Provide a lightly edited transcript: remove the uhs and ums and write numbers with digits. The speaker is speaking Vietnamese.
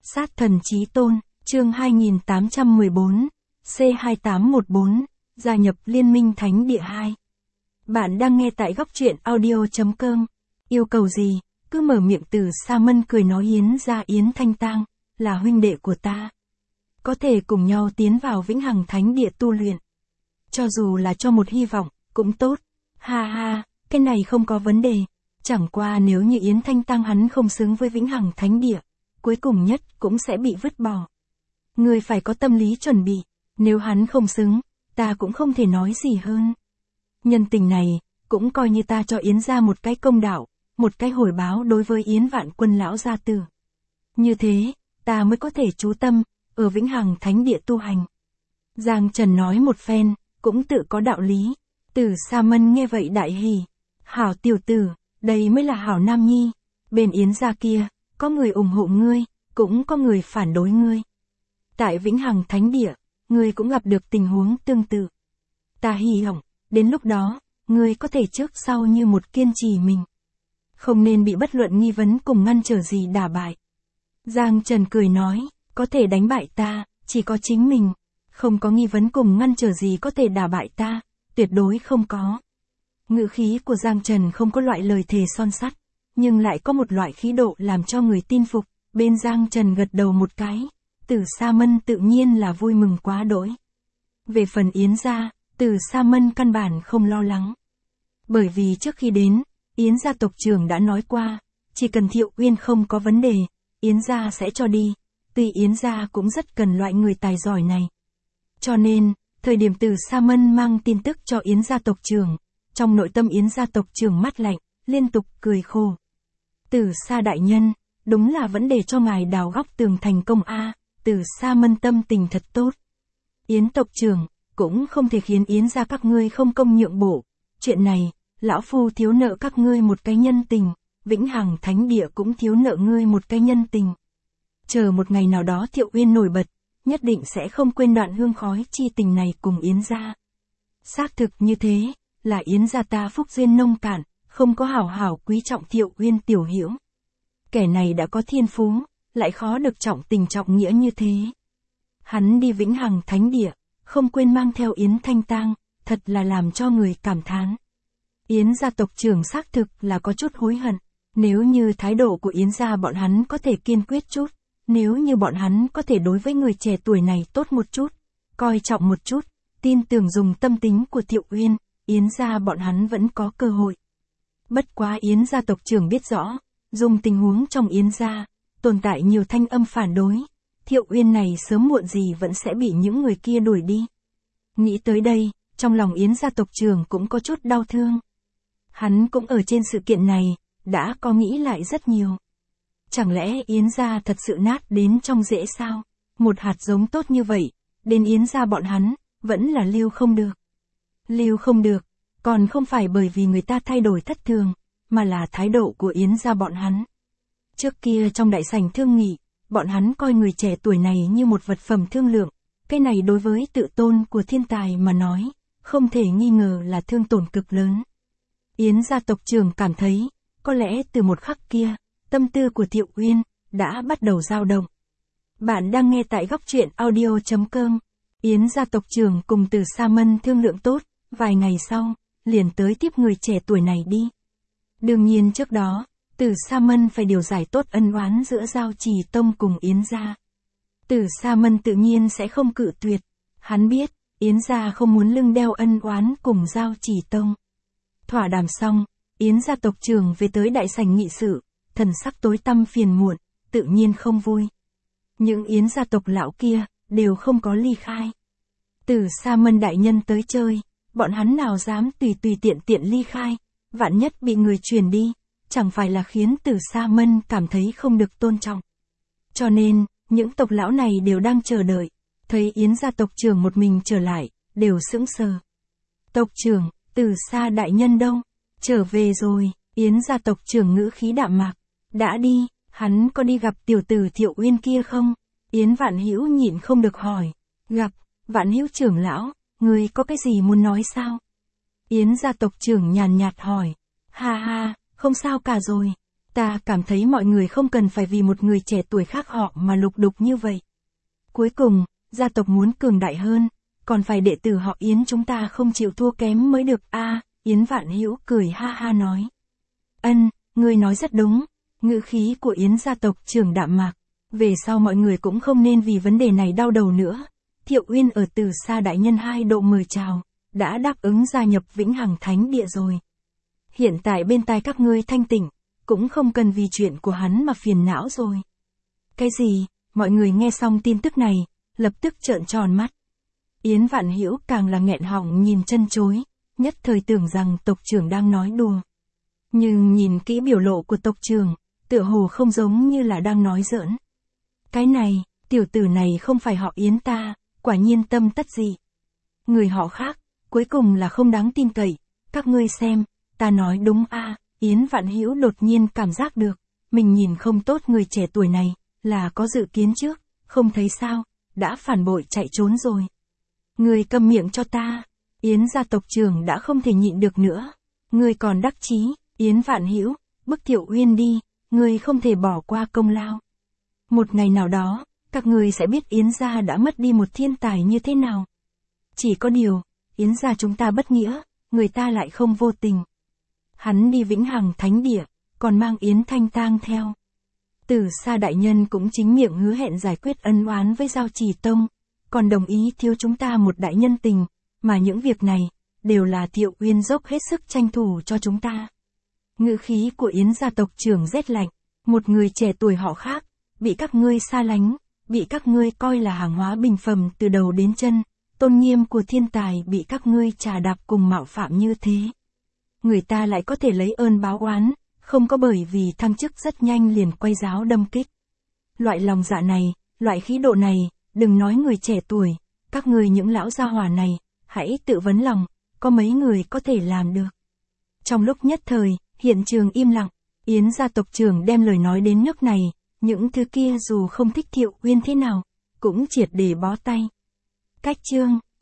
Sát thần chí tôn, chương 2814, C2814, gia nhập Liên minh Thánh Địa 2. Bạn đang nghe tại góc truyện audio.com. Yêu cầu gì, cứ mở miệng. Từ Sa Mân cười nói. Yến gia Yến Thanh Tang, là huynh đệ của ta. Có thể cùng nhau tiến vào Vĩnh Hằng Thánh Địa tu luyện. Cho dù là cho một hy vọng, cũng tốt. Ha ha, cái này không có vấn đề. Chẳng qua nếu như Yến Thanh Tang hắn không xứng với Vĩnh Hằng Thánh Địa, cuối cùng nhất cũng sẽ bị vứt bỏ. Ngươi phải có tâm lý chuẩn bị, nếu hắn không xứng, ta cũng không thể nói gì hơn. Nhân tình này, cũng coi như ta cho Yến gia một cái công đạo, một cái hồi báo đối với Yến Vạn Quân lão gia tử. Như thế, ta mới có thể chú tâm, ở Vĩnh Hằng Thánh Địa tu hành. Giang Trần nói một phen, cũng tự có đạo lý. Từ Sa Mân nghe vậy đại hỉ. Hảo tiểu tử, đây mới là hảo nam nhi. Bên Yến gia kia, có người ủng hộ ngươi, cũng có người phản đối ngươi. Tại Vĩnh Hằng Thánh Địa, ngươi cũng gặp được tình huống tương tự. Ta hy vọng, đến lúc đó, ngươi có thể trước sau như một kiên trì mình. Không nên bị bất luận nghi vấn cùng ngăn trở gì đả bại. Giang Trần cười nói, có thể đánh bại ta, chỉ có chính mình. Không có nghi vấn cùng ngăn trở gì có thể đả bại ta, tuyệt đối không có. Ngữ khí của Giang Trần không có loại lời thề son sắt, nhưng lại có một loại khí độ làm cho người tin phục. Bên Giang Trần gật đầu một cái, Từ Sa Mân tự nhiên là vui mừng quá đỗi. Về phần Yến gia, Từ Sa Mân căn bản không lo lắng. Bởi vì trước khi đến, Yến gia tộc trưởng đã nói qua, chỉ cần Thiệu Uyên không có vấn đề, Yến gia sẽ cho đi. Tuy Yến gia cũng rất cần loại người tài giỏi này. Cho nên, thời điểm Từ Sa Mân mang tin tức cho Yến gia tộc trưởng, trong nội tâm Yến gia tộc trưởng mắt lạnh, liên tục cười khổ. Từ Sa đại nhân, đúng là vẫn để cho ngài đào góc tường thành công a. Từ Sa Mân tâm tình thật tốt. Yến tộc trưởng, cũng không thể khiến Yến gia các ngươi không công nhượng bộ. Chuyện này, lão phu thiếu nợ các ngươi một cái nhân tình, Vĩnh Hằng Thánh Địa cũng thiếu nợ ngươi một cái nhân tình. Chờ một ngày nào đó Thiệu Uyên nổi bật, nhất định sẽ không quên đoạn hương khói chi tình này cùng Yến gia. Xác thực như thế, là Yến gia ta phúc duyên nông cạn, không có hảo hảo quý trọng Thiệu Uyên tiểu hữu. Kẻ này đã có thiên phú, lại khó được trọng tình trọng nghĩa như thế. Hắn đi Vĩnh Hằng Thánh Địa, không quên mang theo Yến Thanh Tang, thật là làm cho người cảm thán. Yến gia tộc trưởng xác thực là có chút hối hận, nếu như thái độ của Yến gia bọn hắn có thể kiên quyết chút, nếu như bọn hắn có thể đối với người trẻ tuổi này tốt một chút, coi trọng một chút, tin tưởng dùng tâm tính của Thiệu Uyên, Yến gia bọn hắn vẫn có cơ hội. Bất quá Yến gia tộc trưởng biết rõ, dùng tình huống trong Yến gia, tồn tại nhiều thanh âm phản đối, Thiệu Uyên này sớm muộn gì vẫn sẽ bị những người kia đuổi đi. Nghĩ tới đây, trong lòng Yến gia tộc trưởng cũng có chút đau thương. Hắn cũng ở trên sự kiện này, đã có nghĩ lại rất nhiều. Chẳng lẽ Yến gia thật sự nát đến trong rễ sao? Một hạt giống tốt như vậy, đến Yến gia bọn hắn, vẫn là lưu không được. Lưu không được, còn không phải bởi vì người ta thay đổi thất thường, mà là thái độ của Yến gia bọn hắn. Trước kia trong đại sảnh thương nghị, bọn hắn coi người trẻ tuổi này như một vật phẩm thương lượng. Cái này đối với tự tôn của thiên tài mà nói, không thể nghi ngờ là thương tổn cực lớn. Yến gia tộc trưởng cảm thấy, có lẽ từ một khắc kia, tâm tư của Thiệu Uyên đã bắt đầu dao động. Bạn đang nghe tại góc truyện audio.com. Yến gia tộc trưởng cùng Từ Sa Mân thương lượng tốt, vài ngày sau, liền tới tiếp người trẻ tuổi này đi. Đương nhiên trước đó, Từ Sa Mân phải điều giải tốt ân oán giữa Giao Trì Tông cùng Yến gia. Từ Sa Mân tự nhiên sẽ không cự tuyệt. Hắn biết, Yến gia không muốn lưng đeo ân oán cùng Giao Trì Tông. Thỏa đàm xong, Yến gia tộc trưởng về tới đại sảnh nghị sự, thần sắc tối tăm phiền muộn, tự nhiên không vui. Những Yến gia tộc lão kia, đều không có ly khai. Từ Sa Mân đại nhân tới chơi, bọn hắn nào dám tùy tiện ly khai, vạn nhất bị người truyền đi, chẳng phải là khiến Từ Sa Mân cảm thấy không được tôn trọng. Cho nên, những tộc lão này đều đang chờ đợi, thấy Yến gia tộc trưởng một mình trở lại, đều sững sờ. Tộc trưởng, Từ Sa đại nhân đâu? Trở về rồi. Yến gia tộc trưởng ngữ khí đạm mạc. Đã đi, hắn có đi gặp tiểu tử Thiệu Uyên kia không? Yến Vạn Hữu nhịn không được hỏi. Gặp, Vạn Hữu trưởng lão, ngươi có cái gì muốn nói sao? Yến gia tộc trưởng nhàn nhạt hỏi. Ha ha, không sao cả rồi. Ta cảm thấy mọi người không cần phải vì một người trẻ tuổi khác họ mà lục đục như vậy. Cuối cùng, gia tộc muốn cường đại hơn, còn phải đệ tử họ Yến chúng ta không chịu thua kém mới được a. Yến Vạn Hữu cười ha ha nói. Ngươi nói rất đúng, ngữ khí của Yến gia tộc trưởng đạm mạc. Về sau mọi người cũng không nên vì vấn đề này đau đầu nữa. Thiệu Uyên ở Từ Sa đại nhân 2 độ mời chào, đã đáp ứng gia nhập Vĩnh Hằng Thánh Địa rồi. Hiện tại bên tai các ngươi thanh tịnh, cũng không cần vì chuyện của hắn mà phiền não rồi. Cái gì? Mọi người nghe xong tin tức này, lập tức trợn tròn mắt. Yến Vạn Hữu càng là nghẹn họng nhìn chân chối, nhất thời tưởng rằng tộc trưởng đang nói đùa. Nhưng nhìn kỹ biểu lộ của tộc trưởng, tựa hồ không giống như là đang nói giỡn. Cái này, tiểu tử này không phải họ Yến ta, quả nhiên tâm tất dị. Người họ khác, cuối cùng là không đáng tin cậy, các ngươi xem, ta nói đúng a. Yến Vạn Hữu đột nhiên cảm giác được, mình nhìn không tốt người trẻ tuổi này, là có dự kiến trước, không thấy sao, đã phản bội chạy trốn rồi. Người câm miệng cho ta. Yến gia tộc trưởng đã không thể nhịn được nữa. Người còn đắc chí, Yến Vạn Hữu, bức Thiệu Uyên đi, người không thể bỏ qua công lao. Một ngày nào đó, các người sẽ biết Yến gia đã mất đi một thiên tài như thế nào. Chỉ có điều, Yến gia chúng ta bất nghĩa, người ta lại không vô tình. Hắn đi Vĩnh Hằng Thánh Địa, còn mang Yến Thanh Tang theo. Từ Sa đại nhân cũng chính miệng hứa hẹn giải quyết ân oán với Giao Trì Tông, còn đồng ý thiếu chúng ta một đại nhân tình, mà những việc này, đều là Thiệu Uyên dốc hết sức tranh thủ cho chúng ta. Ngữ khí của Yến gia tộc trưởng rét lạnh, một người trẻ tuổi họ khác, bị các ngươi xa lánh, bị các ngươi coi là hàng hóa bình phẩm từ đầu đến chân, tôn nghiêm của thiên tài bị các ngươi trà đạp cùng mạo phạm như thế. Người ta lại có thể lấy ơn báo oán, không có bởi vì thăng chức rất nhanh liền quay giáo đâm kích. Loại lòng dạ này, loại khí độ này, đừng nói người trẻ tuổi, các ngươi những lão gia hỏa này, hãy tự vấn lòng, có mấy người có thể làm được. Trong lúc nhất thời, hiện trường im lặng, Yến gia tộc trưởng đem lời nói đến nước này, những thứ kia dù không thích Thiệu Uyên thế nào, cũng triệt để bó tay. Cách chương